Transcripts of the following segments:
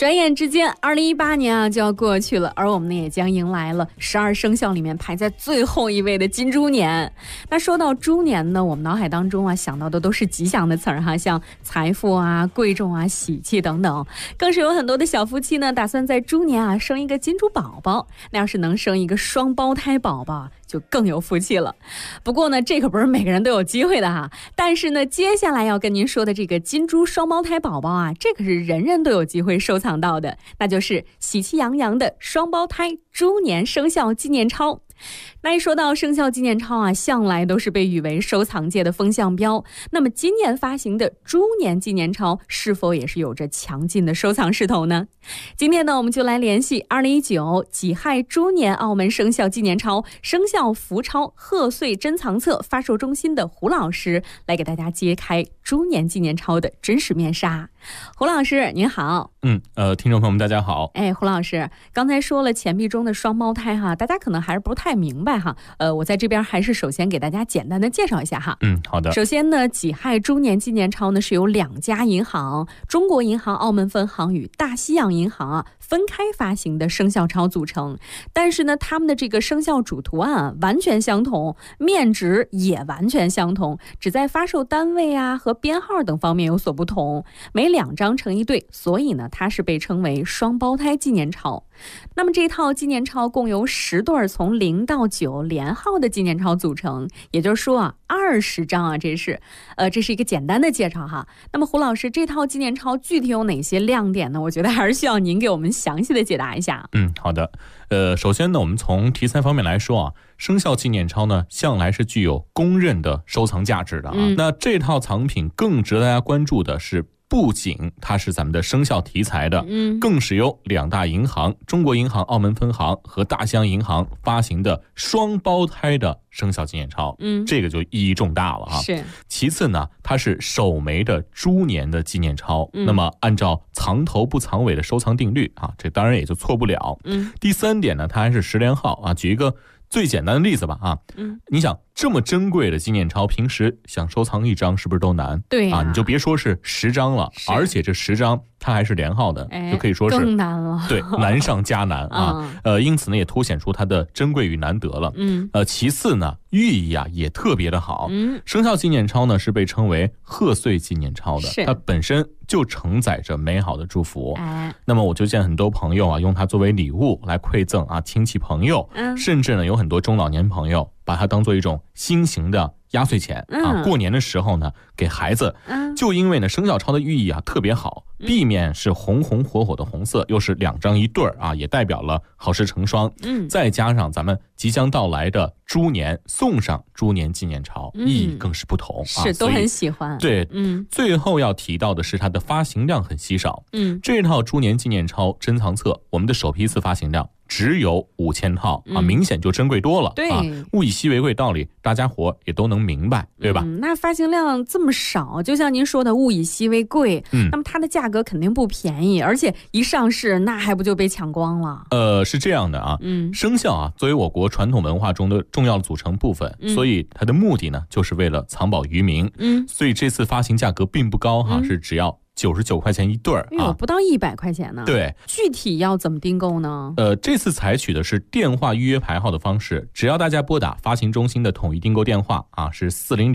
转眼之间2018年啊就要过去了，而我们呢也将迎来了12生肖里面排在最后一位的金猪年。那说到猪年呢，我们脑海当中啊想到的都是吉祥的词儿哈，像财富啊、贵重啊、喜气等等。更是有很多的小夫妻呢打算在猪年啊生一个金猪宝宝，那要是能生一个双胞胎宝宝就更有福气了。不过呢，这可不是每个人都有机会的哈。但是呢，接下来要跟您说的这个金猪双胞胎宝宝啊，这可是人人都有机会收藏到的，那就是喜气洋洋的双胞胎猪年生肖纪念钞。那一说到生肖纪念钞啊，向来都是被誉为收藏界的风向标。那么今年发行的猪年纪念钞是否也是有着强劲的收藏势头呢？今天呢，我们就来联系2019己亥猪年澳门生肖纪念钞生肖福钞贺岁珍藏册发售中心的胡老师，来给大家揭开猪年纪念钞的真实面纱。胡老师您好。 听众朋友们大家好。 胡老师刚才说了钱币中的双胞胎哈，大家可能还是不太明白哈。我在这边还是首先给大家简单的介绍一下哈。 好的。 首先呢，己亥猪年纪念钞呢是由2家银行，中国银行澳门分行与大西洋银行啊分开发行的生肖钞组成。但是呢，他们的这个生肖主图案啊完全相同，面值也完全相同，只在发售单位啊和编号等方面有所不同。每2张成一对，所以呢它是被称为双胞胎纪念钞。那么这套纪念钞共由10对从0到9连号的纪念钞组成，也就是说啊20张啊，这是一个简单的介绍哈。那么胡老师，这套纪念钞具体有哪些亮点呢？我觉得还是需要您给我们详细的解答一下。 好的。首先呢，我们从题材方面来说啊，生肖纪念钞呢向来是具有公认的收藏价值的啊。那这套藏品更值得大家关注的是，不仅它是咱们的生肖题材的，更是由2大银行，中国银行澳门分行和大西洋银行发行的双胞胎的生肖纪念钞，这个就意义重大了哈。 是。 其次呢，它是首枚的猪年的纪念钞，那么按照藏头不藏尾的收藏定律啊，这当然也就错不了。第3点呢，它还是10连号啊。举一个最简单的例子吧啊，你想这么珍贵的纪念钞，平时想收藏1张是不是都难？ 对啊，你就别说是10张了，而且这10张它还是连号的，就可以说是更难了。 对，难上加难啊。因此呢，也凸显出它的珍贵与难得了。其次呢，寓意啊也特别的好。生肖纪念钞呢是被称为贺岁纪念钞的，它本身就承载着美好的祝福。那么我就见很多朋友啊用它作为礼物来馈赠啊亲戚朋友，甚至呢有很多中老年朋友把它当做一种新型的压岁钱啊，过年的时候呢给孩子。就因为呢生肖钞的寓意啊特别好，避免是红红火火的红色，又是2张一对啊，也代表了好事成双。再加上咱们即将到来的猪年，送上猪年纪念钞，意义更是不同啊， 是都很喜欢。 对，最后要提到的是它的发行量很稀少。这套猪年纪念钞珍藏册，我们的首批次发行量只有5000套啊，明显就珍贵多了。 对， 物以稀为贵道理，大家伙也都能明白，对吧？ 那发行量这么少，就像您说的物以稀为贵，那么它的价格肯定不便宜，而且一上市那还不就被抢光了？ 是这样的啊，生肖啊作为我国传统文化中的重要的组成部分，所以它的目的呢就是为了藏宝于民。所以这次发行价格并不高哈，是只要99块钱一对啊， 不到100块钱呢。对，具体要怎么订购呢？ 这次采取的是电话预约排号的方式，只要大家拨打发行中心的统一订购电话啊，是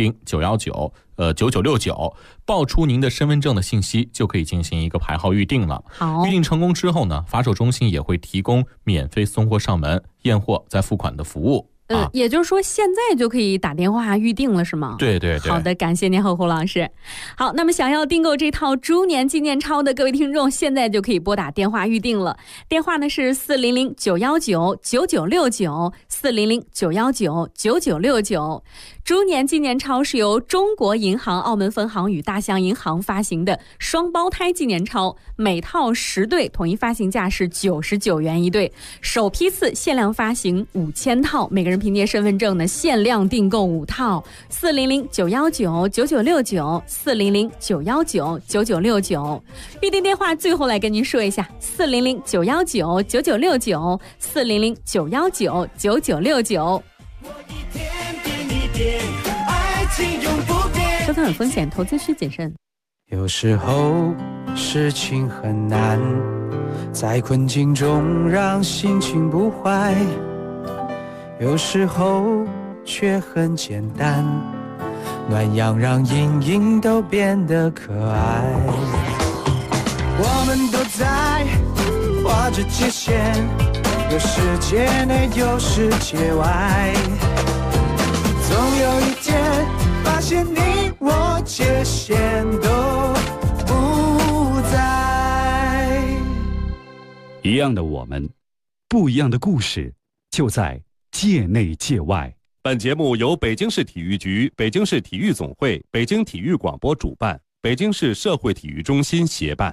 400-919-9969，报出您的身份证的信息，就可以进行一个排号预定了。 好， 预定成功之后呢，发售中心也会提供免费送货上门、验货再付款的服务。 也就是说现在就可以打电话预定了是吗？ 对对对。 好的，感谢您胡老师。好，那么想要订购这套猪年纪念钞的各位听众，现在就可以拨打电话预定了。电话呢是400-919-9969 400-919-9969。猪年纪念钞是由中国银行澳门分行与大西洋银行发行的双胞胎纪念钞，每套10对，统一发行价是99元一对，首批次限量发行5000套，每个人凭借身份证呢限量订购5套。400-919-9969 400-919-9969。预订电话最后来跟您说一下，400-919-9969 400-919-9969。收藏有风险，投资需谨慎。 有时候事情很难， 在困境中让心情不坏，有时候却很简单，暖阳让阴影都变得可爱。我们都在画着界限，有世界内有世界外，总有一天发现你我界限都不在。 一样的我们，不一样的故事，就在界内界外。 本节目由北京市体育局、北京市体育总会、北京体育广播主办，北京市社会体育中心协办。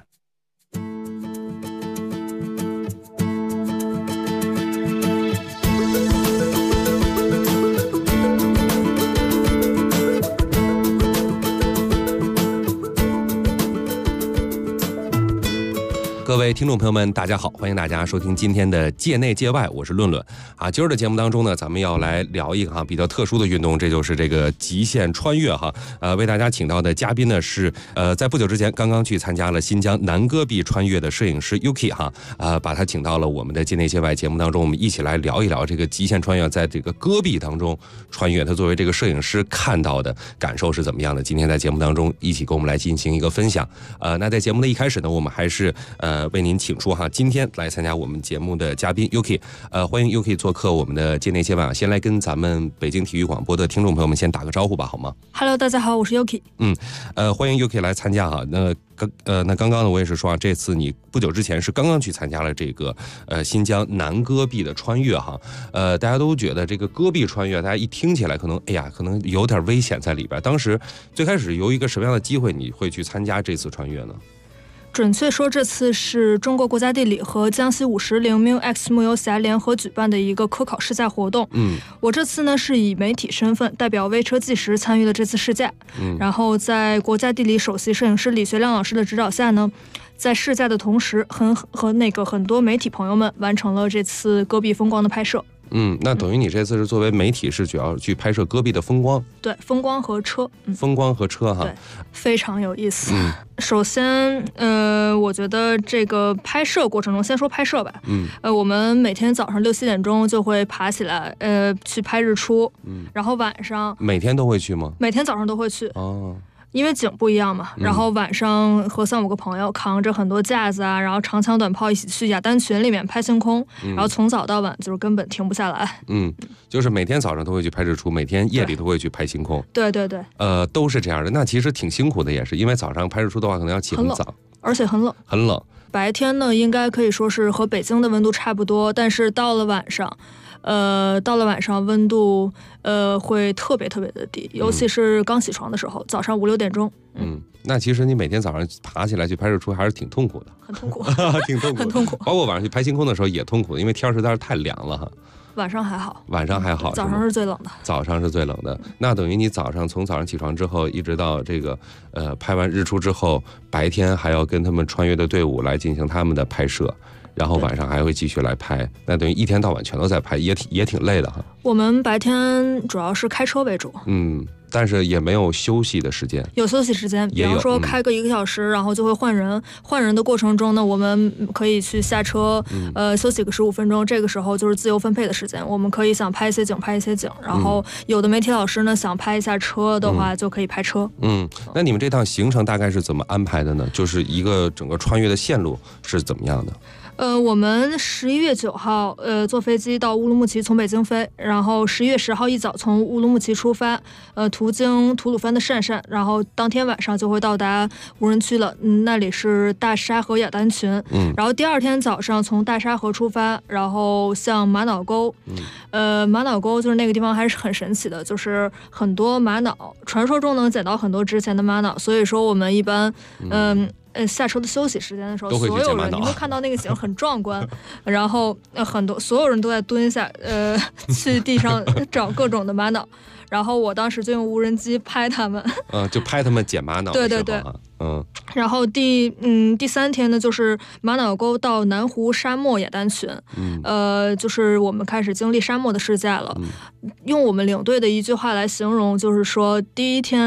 各位听众朋友们，大家好，欢迎大家收听今天的界内界外，我是论论啊。今儿的节目当中呢，咱们要来聊一个比较特殊的运动，这就是这个极限穿越哈。为大家请到的嘉宾呢是在不久之前刚刚去参加了新疆南戈壁穿越的摄影师 Yuki 哈，把他请到了我们的界内界外节目当中，我们一起来聊一聊这个极限穿越，在这个戈壁当中穿越，他作为这个摄影师看到的感受是怎么样的？今天在节目当中一起跟我们来进行一个分享。那在节目的一开始呢，我们还是为您请出今天来参加我们节目的嘉宾 Yuki， 欢迎 Yuki 做客我们的界内界外。先来跟咱们北京体育广播的听众朋友们先打个招呼吧，好吗 ？Hello， 大家好，我是 Yuki。 欢迎 Yuki 来参加哈。那刚刚呢，我也是说这次你不久之前是刚刚去参加了这个新疆南戈壁的穿越哈。大家都觉得这个戈壁穿越，大家一听起来可能可能有点危险在里边。当时最开始由一个什么样的机会你会去参加这次穿越呢？ 准确说，这次是中国国家地理和江西50陵 MUX 木游侠联合举办的一个科考试驾活动。我这次呢是以媒体身份代表微车纪实参与了这次试驾。然后在国家地理首席摄影师李学亮老师的指导下呢，在试驾的同时，和很多媒体朋友们完成了这次戈壁风光的拍摄。 那等于你这次是作为媒体，是主要去拍摄戈壁的风光。对， 风光和车。 风光和车哈， 对，非常有意思。首先，我觉得这个拍摄过程中，先说拍摄吧。我们每天早上6、7点钟就会爬起来，去拍日出。然后晚上每天都会去吗？ 每天早上都会去。因为景不一样嘛，然后晚上和3、5个朋友扛着很多架子啊，然后长枪短炮一起去雅丹群里面拍星空，然后从早到晚就是根本停不下来。 就是每天早上都会去拍日出，每天夜里都会去拍星空。 对， 都是这样的。那其实挺辛苦的，也是因为早上拍日出的话，可能要起很早， 而且很冷。很冷。白天呢，应该可以说是和北京的温度差不多，但是到了晚上温度会特别的低，尤其是刚起床的时候，早上5、6点钟。 那其实你每天早上爬起来去拍日出还是挺痛苦的。 很痛苦。 挺痛苦， 很痛苦。 包括晚上去拍星空的时候也痛苦，因为天实在是太凉了哈。 晚上还好。 早上是最冷的。 早上是最冷的。那等于你从早上起床之后，一直到这个拍完日出之后，白天还要跟他们穿越的队伍来进行他们的拍摄，然后晚上还会继续来拍，那等于一天到晚全都在拍，也挺累的哈。 我们白天主要是开车为主。 但是也没有休息的时间。 有休息时间，比方说开个1个小时，然后就会换人。换人的过程中呢，我们可以去下车，休息个15分钟。这个时候就是自由分配的时间，我们可以想拍一些景拍一些景，然后有的媒体老师呢想拍一下车的话，就可以拍车。 那你们这趟行程大概是怎么安排的呢？就是一个整个穿越的线路是怎么样的？ 我们11月9号坐飞机到乌鲁木齐，从北京飞，然后11月10号一早从乌鲁木齐出发，途经吐鲁番的鄯善，然后当天晚上就会到达无人区了，那里是大沙河雅丹群。然后第二天早上从大沙河出发，然后向玛瑙沟。玛瑙沟就是那个地方还是很神奇的，就是很多玛瑙，传说中能捡到很多值钱的玛瑙，所以说我们一般下车的休息时间的时候，所有人你会看到那个景很壮观，然后所有人都在蹲下，去地上找各种的玛瑙，然后我当时就用无人机拍他们， 就拍他们捡玛瑙。 对，然后第3天呢，就是玛瑙沟到南湖沙漠雅丹群，就是我们开始经历沙漠的试驾了。用我们领队的一句话来形容，就是说第一天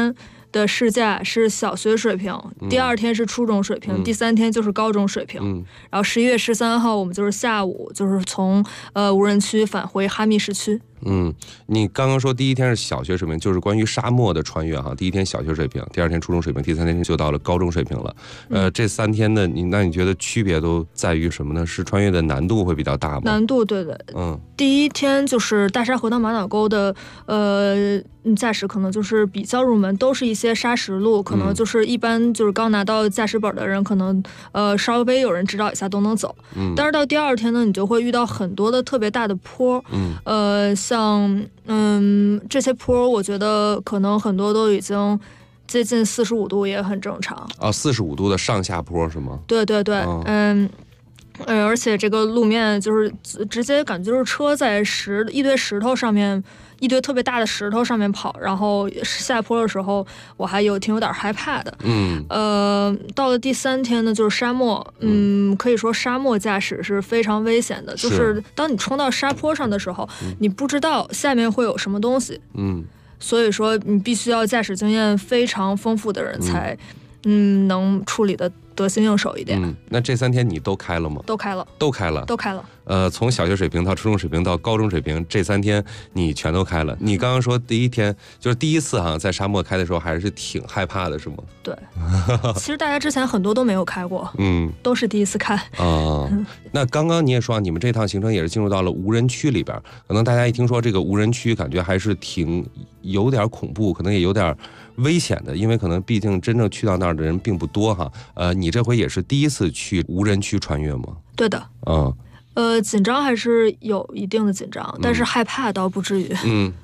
的试驾是小学水平，第2天是初中水平，第3天就是高中水平。然后11月13号我们就是下午就是从无人区返回哈密市区。 你刚刚说第1天是小学水平，就是关于沙漠的穿越哈。第1天小学水平，第2天初中水平，第3天就到了高中水平了。这3天的你觉得区别都在于什么呢？是穿越的难度会比较大吗？ 难度对。第1天就是大沙河到马脑沟的驾驶可能就是比较入门，都是一些砂石路，可能就是一般就是刚拿到驾驶本的人，可能稍微有人指导一下都能走。但是到第2天呢，你就会遇到很多的特别大的坡，像这些坡，我觉得可能很多都已经接近45度，也很正常。 45度的上下坡是吗？ 对，而且这个路面就是直接感觉就是车在一堆石头上面，一堆特别大的石头上面跑，然后下坡的时候我还有点害怕的。到了第3天呢，就是沙漠，可以说沙漠驾驶是非常危险的，就是当你冲到沙坡上的时候，你不知道下面会有什么东西。所以说你必须要驾驶经验非常丰富的人才能处理的得心应手一点。 那这3天你都开了吗？ 都开了。 从小学水平到初中水平到高中水平，这3天你全都开了。你刚刚说第1天就是第1次在沙漠开的时候还是挺害怕的，是吗？ 对，其实大家之前很多都没有开过，都是第1次开。那刚刚你也说你们这趟行程也是进入到了无人区里边，可能大家一听说这个无人区，感觉还是有点恐怖，可能也有点危险的，因为可能毕竟真正去到那儿的人并不多哈。你这回也是第1次去无人区穿越吗？ 对的。紧张还是有一定的紧张，但是害怕倒不至于。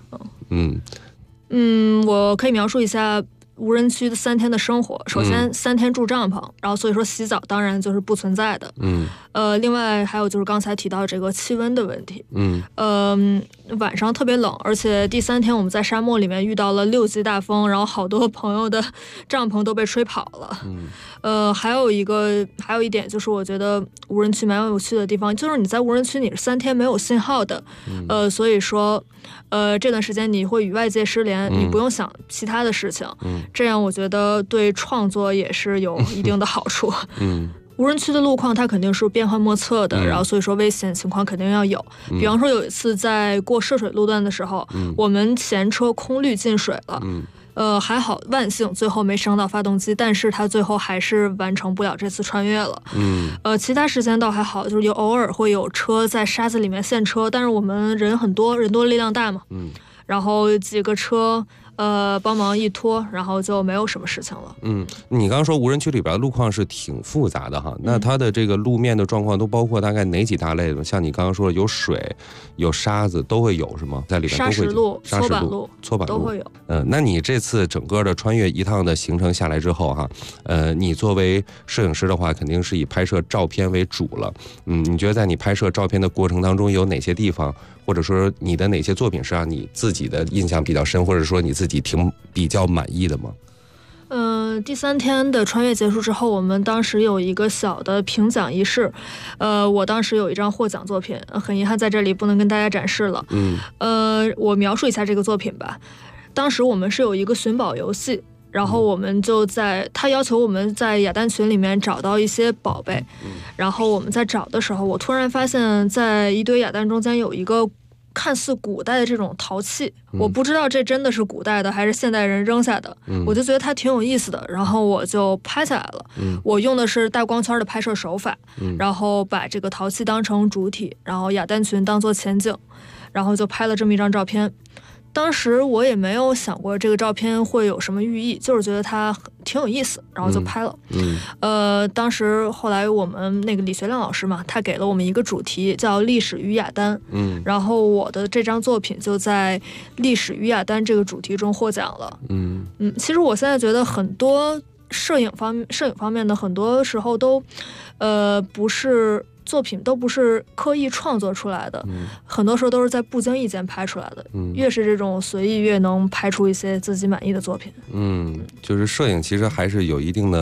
我可以描述一下无人区的3天的生活。首先3天住帐篷，然后所以说洗澡当然就是不存在的。另外还有就是刚才提到这个气温的问题。晚上特别冷，而且第3天我们在沙漠里面遇到了6级大风，然后好多朋友的帐篷都被吹跑了。还有一点就是我觉得无人区蛮有趣的地方，就是你在无人区你是3天没有信号的。所以说这段时间你会与外界失联，你不用想其他的事情。这样我觉得对创作也是有一定的好处。无人区的路况它肯定是变幻莫测的，然后所以说危险情况肯定要有。比方说有一次在过涉水路段的时候，我们前车空滤进水了。还好万幸最后没伤到发动机，但是它最后还是完成不了这次穿越了。其他时间倒还好，就是偶尔会有车在沙子里面陷车，但是我们人很多，人多力量大嘛。然后几个车帮忙一拖，然后就没有什么事情了。 你刚刚说无人区里边的路况是挺复杂的哈，那它的这个路面的状况都包括大概哪几大类的？像你刚刚说有水、有沙子都会有是吗？在里边都会沙石路、搓板路都会有。 那你这次整个的穿越一趟的行程下来之后哈，你作为摄影师的话，肯定是以拍摄照片为主了。你觉得在你拍摄照片的过程当中，有哪些地方，或者说你的哪些作品是让你自己的印象比较深，或者说你自己比较满意的吗？ 第3天的穿越结束之后，我们当时有一个小的评奖仪式。我当时有一张获奖作品，很遗憾在这里不能跟大家展示了。我描述一下这个作品吧。当时我们是有一个寻宝游戏，然后我们他要求我们在雅丹群里面找到一些宝贝。然后我们在找的时候，我突然发现在一堆雅丹中间有一个看似古代的这种陶器，我不知道这真的是古代的还是现代人扔下的。我就觉得它挺有意思的，然后我就拍下来了。我用的是大光圈的拍摄手法，然后把这个陶器当成主体，然后雅丹群当做前景，然后就拍了这么一张照片。当时我也没有想过这个照片会有什么寓意，就是觉得它挺有意思，然后就拍了。当时后来我们那个李学亮老师嘛，他给了我们一个主题叫历史与雅丹。然后我的这张作品就在历史与雅丹这个主题中获奖了。其实我现在觉得很多摄影方面的很多时候都不是作品都不是刻意创作出来的，很多时候都是在不经意间拍出来的。越是这种随意，越能拍出一些自己满意的作品。 就是摄影其实还是有一定的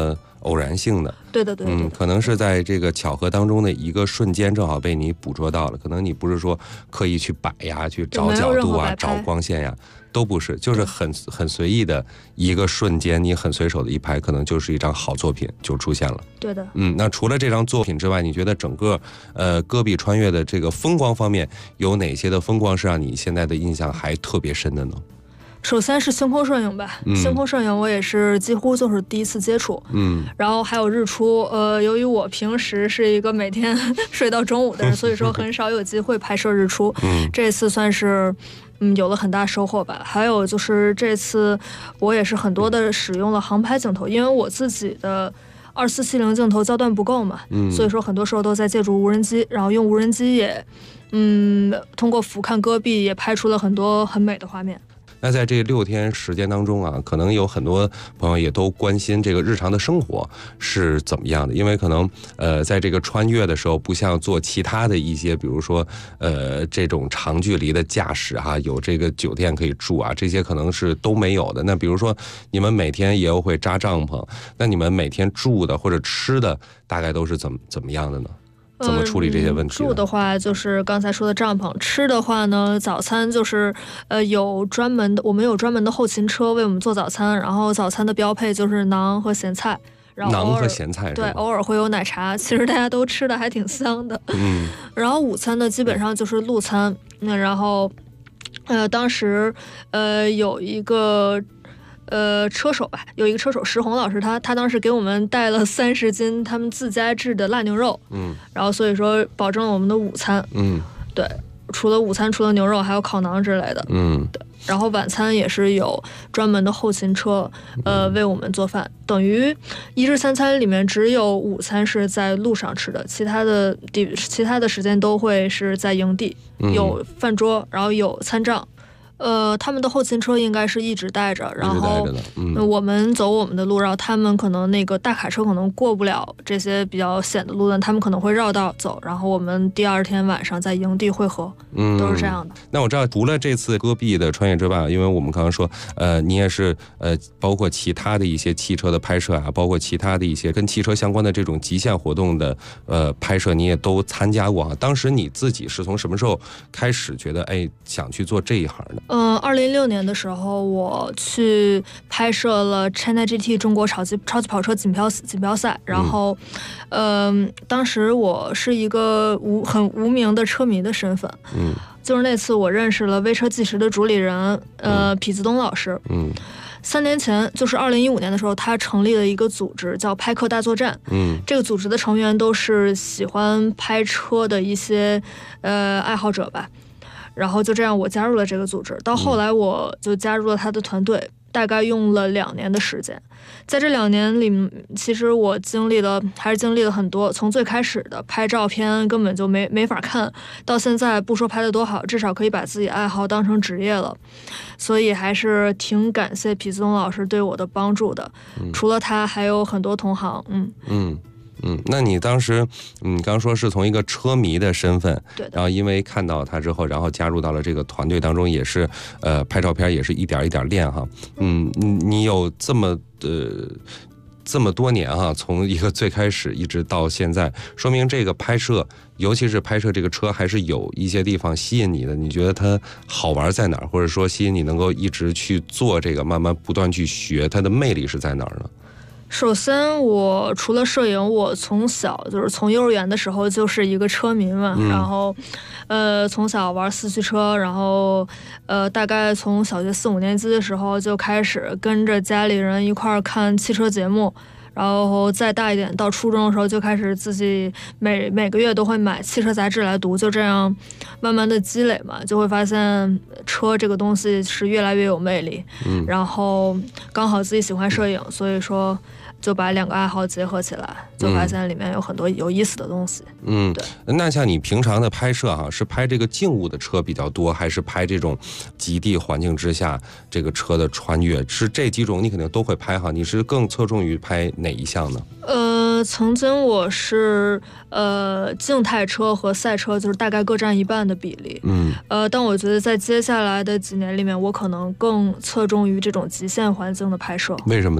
偶然性的。 对的，对的。 可能是在这个巧合当中的一个瞬间，正好被你捕捉到了。可能你不是说刻意去摆呀，去找角度啊，找光线呀，都不是，就是很随意的一个瞬间，你很随手的一拍，可能就是一张好作品就出现了。 对的。 那除了这张作品之外，你觉得整个戈壁穿越的这个风光方面，有哪些的风光是让你现在的印象还特别深的呢？ 首先是星空摄影吧，星空摄影我也是几乎就是第一次接触，然后还有日出，由于我平时是一个每天睡到中午的人，所以说很少有机会拍摄日出，这次算是有了很大收获吧。还有就是这次我也是很多的使用了航拍镜头，因为我自己的2470镜头焦段不够嘛，所以说很多时候都在借助无人机，然后用无人机也通过俯瞰戈壁也拍出了很多很美的画面。 那在这6天时间当中啊，可能有很多朋友也都关心这个日常的生活是怎么样的，因为可能在这个穿越的时候，不像做其他的一些，比如说这种长距离的驾驶哈，有这个酒店可以住啊，这些可能是都没有的。那比如说你们每天也会扎帐篷，那你们每天住的或者吃的大概都是怎么样的呢？怎么处理这些问题？ 住的话就是刚才说的帐篷，吃的话呢，早餐就是有专门的，我们有专门的后勤车为我们做早餐，然后早餐的标配就是馕和咸菜，然后馕和咸菜， 对，偶尔会有奶茶，其实大家都吃的还挺香的。然后午餐呢，基本上就是路餐。然后当时有一个车手吧，有一个车手石红老师，他当时给我们带了30斤他们自家制的腊牛肉，然后所以说保证了我们的午餐，对，除了午餐，除了牛肉，还有烤馕之类的，对。然后晚餐也是有专门的后勤车，为我们做饭，等于1日3餐里面只有午餐是在路上吃的，其他的时间都会是在营地，有饭桌，然后有餐帐。他们的后勤车应该是一直带着，然后我们走我们的路，然后他们可能那个大卡车可能过不了这些比较险的路段，他们可能会绕道走，然后我们第2天晚上在营地汇合，都是这样的。 那我知道除了这次戈壁的穿越之外，因为我们刚刚说你也是包括其他的一些汽车的拍摄啊，包括其他的一些跟汽车相关的这种极限活动的拍摄，你也都参加过啊。当时你自己是从什么时候开始觉得想去做这一行的 ？2006年的时候，我去拍摄了 China GT 中国超级跑车锦标赛，然后，当时我是一个很无名的车迷的身份，就是那次我认识了微车纪实的主理人，痞子东老师，3年前，就是2015年的时候，他成立了一个组织叫拍客大作战。这个组织的成员都是喜欢拍车的一些爱好者吧。然后就这样，我加入了这个组织。到后来，我就加入了他的团队，大概用了2年的时间。在这2年里，其实我还是经历了很多。从最开始的拍照片根本就没法看，到现在不说拍得多好，至少可以把自己爱好当成职业了。所以还是挺感谢痞子东老师对我的帮助的。除了他，还有很多同行。 那你当时，刚刚说是从一个车迷的身份， 对的， 然后因为看到他之后，然后加入到了这个团队当中，也是拍照片也是一点一点练哈。你有这么多年哈，从一个最开始一直到现在，说明这个拍摄，尤其是拍摄这个车，还是有一些地方吸引你的。你觉得它好玩在哪儿，或者说吸引你能够一直去做这个，慢慢不断去学，它的魅力是在哪儿呢？ 首先，我除了摄影，我从小就是从幼儿园的时候就是一个车迷嘛，然后，从小玩四驱车，然后，大概从小学4、5年级的时候就开始跟着家里人一块儿看汽车节目，然后再大一点，到初中的时候就开始自己每个月都会买汽车杂志来读，就这样慢慢的积累嘛，就会发现车这个东西是越来越有魅力。然后刚好自己喜欢摄影，所以说就把2个爱好结合起来，就发现里面有很多有意思的东西。对。 那像你平常的拍摄哈，是拍这个静物的车比较多，还是拍这种极地环境之下这个车的穿越？是这几种你肯定都会拍哈，你是更侧重于拍哪一项呢？ 曾经我是静态车和赛车就是大概各占1半的比例。但我觉得在接下来的几年里面，我可能更侧重于这种极限环境的拍摄。 为什么呢？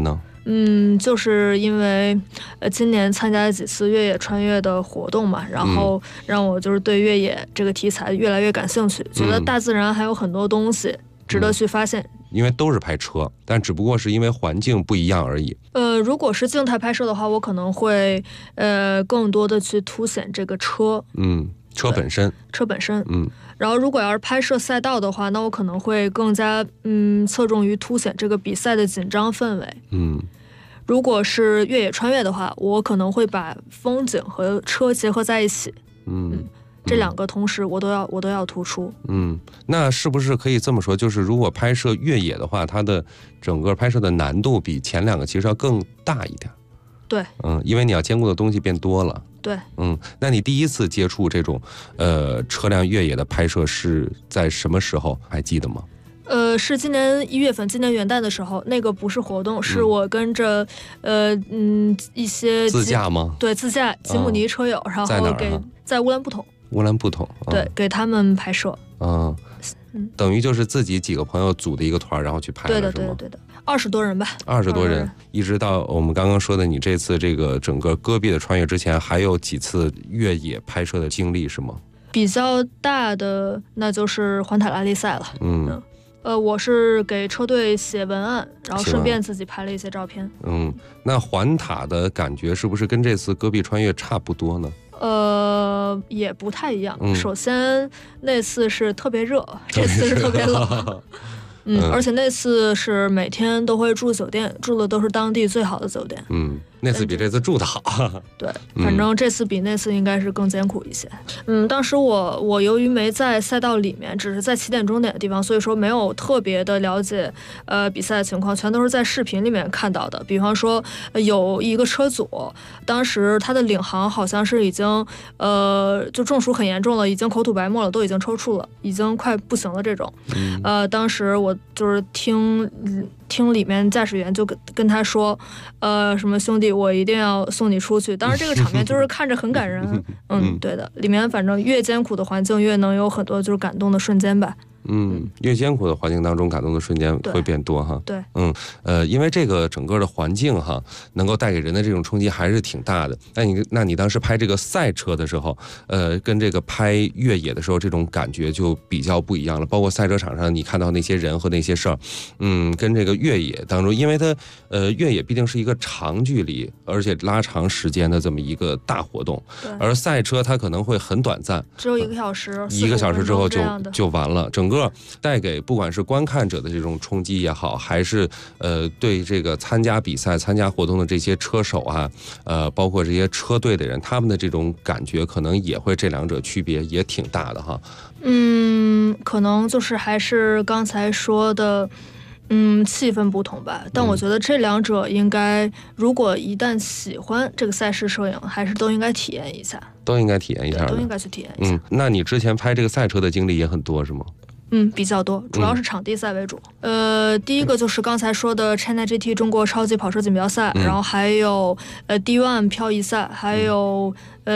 就是因为今年参加了几次越野穿越的活动嘛，然后让我就是对越野这个题材越来越感兴趣，觉得大自然还有很多东西值得去发现。 因为都是拍车，但只不过是因为环境不一样而已。 如果是静态拍摄的话，我可能会更多的去凸显这个车。 车本身。 然后如果要是拍摄赛道的话，那我可能会更加侧重于凸显这个比赛的紧张氛围。如果是越野穿越的话，我可能会把风景和车结合在一起。这两个同时我都要突出。 那是不是可以这么说，就是如果拍摄越野的话，它的整个拍摄的难度比前两个其实要更大一点？ 对。 因为你要兼顾的东西变多了。 对。 那你第一次接触这种车辆越野的拍摄是在什么时候？还记得吗？ 是今年1月份，今年元旦的时候，那个不是活动，是我跟着一些自驾吗？ 对，自驾吉姆尼车友，然后在乌兰布统。乌兰布统， 对，给他们拍摄。 等于就是自己几个朋友组的一个团，然后去拍了， 对的，20多人吧。 20多人，一直到我们刚刚说的，你这次这个整个戈壁的穿越之前，还有几次越野拍摄的经历是吗？ 比较大的那就是环塔拉力赛了。我是给车队写文案，然后顺便自己拍了一些照片。 那环塔的感觉是不是跟这次戈壁穿越差不多呢？ 也不太一样。首先那次是特别热，这次是特别冷。而且那次是每天都会住酒店，住的都是当地最好的酒店。 那次比这次住的好。 对，反正这次比那次应该是更艰苦一些。当时我由于没在赛道里面，只是在起点终点的地方，所以说没有特别的了解比赛的情况，全都是在视频里面看到的。比方说有一个车组，当时他的领航好像是已经就中暑很严重了，已经口吐白沫了，都已经抽搐了，已经快不行了这种。当时我就是听里面驾驶员就跟他说，什么兄弟，我一定要送你出去。当时这个场面就是看着很感人。对的，里面反正越艰苦的环境越能有很多就是感动的瞬间吧。越艰苦的环境当中，感动的瞬间会变多哈。 对， 因为这个整个的环境哈，能够带给人的这种冲击还是挺大的。那你当时拍这个赛车的时候，跟这个拍越野的时候，这种感觉就比较不一样了。包括赛车场上你看到那些人和那些事儿，跟这个越野当中，因为它越野毕竟是一个长距离而且拉长时间的这么一个大活动，而赛车它可能会很短暂， 只有1个小时 ，1个小时之后就完了。整个带给不管是观看者的这种冲击也好，还是对这个参加比赛、参加活动的这些车手啊，包括这些车队的人，他们的这种感觉可能也会这两者区别也挺大的哈。 可能就是还是刚才说的。气氛不同吧，但我觉得这两者应该，如果一旦喜欢这个赛事摄影，还是都应该体验一下。 都应该体验一下。 都应该去体验一下。 那你之前拍这个赛车的经历也很多是吗？ 比较多，主要是场地赛为主。第一个就是刚才说的 China GT 中国超级跑车锦标赛，然后还有D1 漂移赛，还有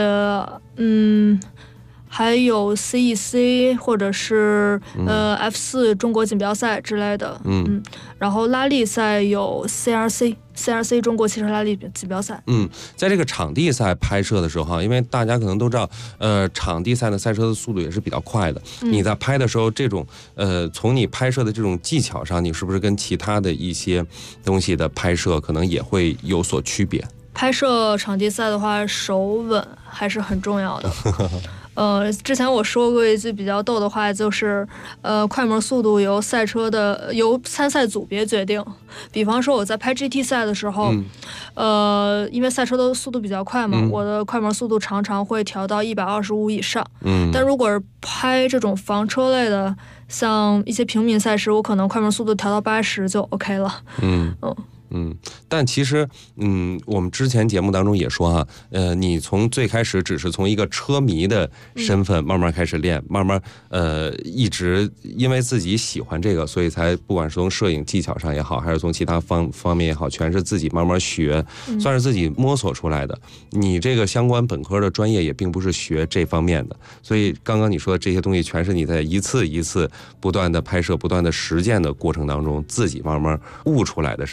还有 CEC 或者是F4 中国锦标赛之类的。然后拉力赛有 CRC 中国汽车拉力锦标赛。 在这个场地赛拍摄的时候，因为大家可能都知道，场地赛的赛车的速度也是比较快的。你在拍的时候，这种从你拍摄的这种技巧上，你是不是跟其他的一些东西的拍摄可能也会有所区别？ 拍摄场地赛的话，手稳还是很重要的。之前我说过一句比较逗的话，就是快门速度由参赛组别决定。比方说我在拍 GT 赛的时候，因为赛车的速度比较快嘛，我的快门速度常常会调到125以上。但如果是拍这种房车类的，像一些平民赛事，我可能快门速度调到80就 OK 了。 但其实，我们之前节目当中也说哈，你从最开始只是从一个车迷的身份慢慢开始练，慢慢一直因为自己喜欢这个，所以才不管是从摄影技巧上也好，还是从其他方面也好，全是自己慢慢学，算是自己摸索出来的。你这个相关本科的专业也并不是学这方面的，所以刚刚你说的这些东西，全是你在一次一次不断的拍摄、不断的实践的过程当中自己慢慢悟出来的，是吗？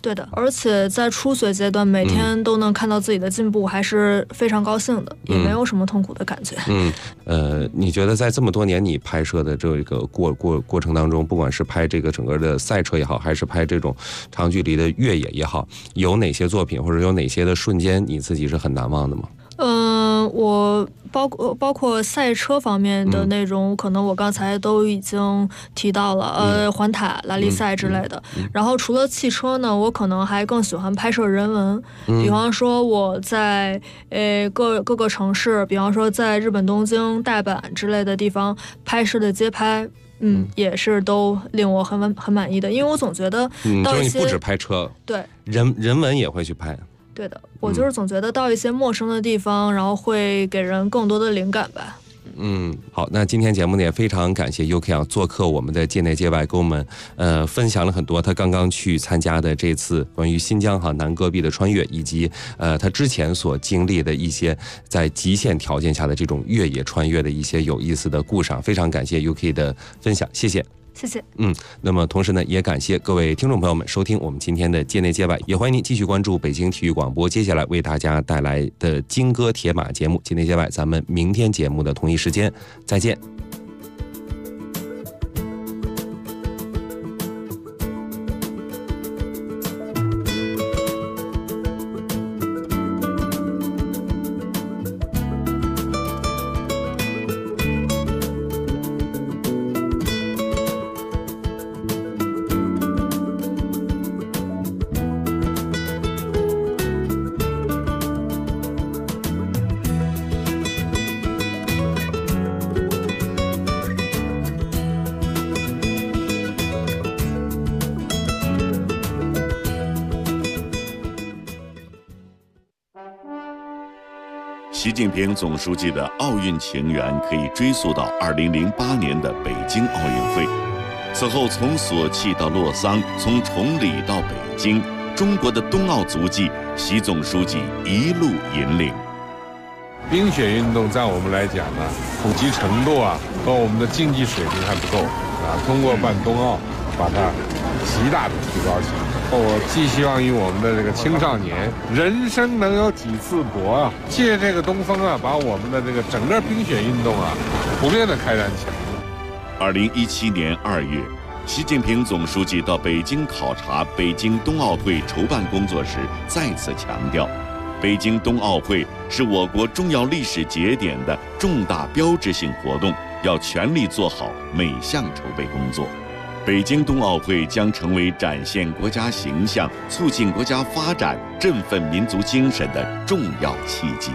对的，而且在初学阶段，每天都能看到自己的进步，还是非常高兴的，也没有什么痛苦的感觉。 你觉得在这么多年你拍摄的这个过程当中，不管是拍这个整个的赛车也好，还是拍这种长距离的越野也好，有哪些作品或者有哪些的瞬间你自己是很难忘的吗？ 我包括赛车方面的内容，可能我刚才都已经提到了，环塔、拉力赛之类的。然后除了汽车呢，我可能还更喜欢拍摄人文，比方说我在各个城市，比方说在日本东京、大阪之类的地方拍摄的街拍。也是都令我很满意的，因为我总觉得到一些就是你不止拍车， 对， 人文也会去拍。 对的，我就是总觉得到一些陌生的地方，然后会给人更多的灵感吧。 好，那今天节目呢也非常感谢 UK 做客我们的界内界外，跟我们分享了很多他刚刚去参加的这次关于新疆南戈壁的穿越，以及他之前所经历的一些在极限条件下的这种越野穿越的一些有意思的故事，非常感谢 UK 的分享，谢谢。 谢谢。 那么同时呢，也感谢各位听众朋友们收听我们今天的界内界外，也欢迎您继续关注北京体育广播接下来为大家带来的金戈铁马节目。界内界外，咱们明天节目的同一时间再见。 习近平总书记的奥运情缘可以追溯到2008年的北京奥运会。此后，从索契到洛桑，从崇礼到北京，中国的冬奥足迹，习总书记一路引领。 冰雪运动在我们来讲呢，普及程度和我们的竞技水平还不够通过办冬奥，把它极大的提高起来。我寄希望于我们的这个青少年，人生能有几次搏借这个东风把我们的这个整个冰雪运动普遍的开展起来。 2017年2月，习近平总书记到北京考察北京冬奥会筹办工作时，再次强调，北京冬奥会是我国重要历史节点的重大标志性活动，要全力做好每项筹备工作。北京冬奥会将成为展现国家形象、促进国家发展、振奋民族精神的重要契机。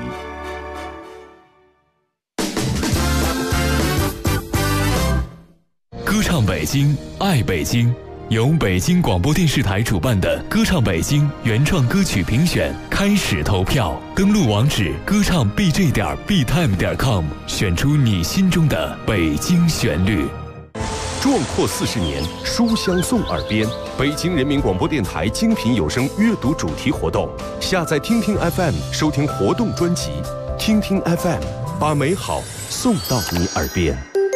歌唱北京，爱北京，由北京广播电视台主办的歌唱北京原创歌曲评选开始投票，登录网址歌唱 bj.btime.com， 选出你心中的北京旋律。 壮阔40年，书香送耳边。北京人民广播电台精品有声阅读主题活动，下载听听 FM 收听活动专辑，听听 FM 把美好送到你耳边。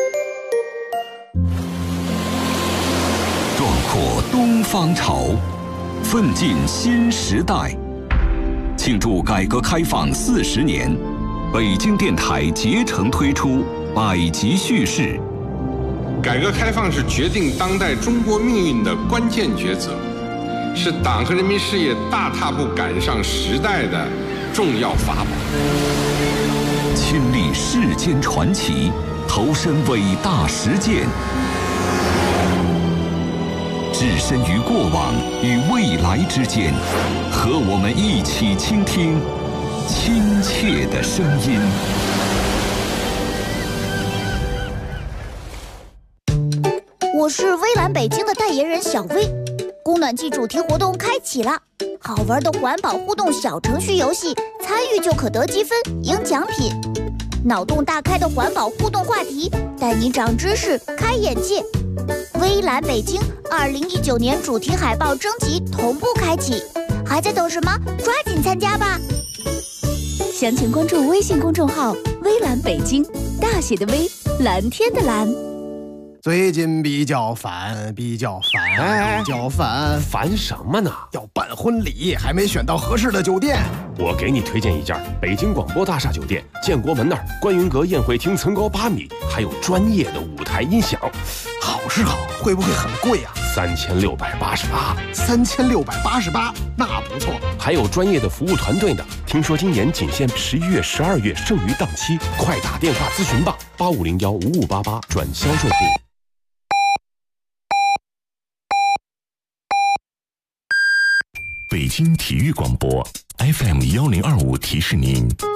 壮阔东方潮，奋进新时代。庆祝改革开放40年，北京电台竭诚推出百集叙事。 改革开放是决定当代中国命运的关键抉择，是党和人民事业大踏步赶上时代的重要法宝。 亲历世间传奇，投身伟大实践，置身于过往与未来之间，和我们一起倾听亲切的声音。 我是微蓝北京的代言人小薇，供暖季主题活动开启了，好玩的环保互动小程序游戏，参与就可得积分赢奖品，脑洞大开的环保互动话题，带你长知识开眼界。微蓝北京2019年主题海报征集同步开启，还在等什么？抓紧参加吧！详情关注微信公众号微蓝北京，大写的微，蓝天的蓝。 最近比较烦， 烦什么呢？ 要办婚礼，还没选到合适的酒店。 我给你推荐一家北京广播大厦酒店，建国门那儿观云阁宴会厅层高8米，还有专业的舞台音响。 好是好，会不会很贵啊 ？3688。 3688，那不错。 还有专业的服务团队呢。听说今年仅限11月、12月剩余档期，快打电话咨询吧，85015588转销售部。 北京体育广播 FM1025提示您。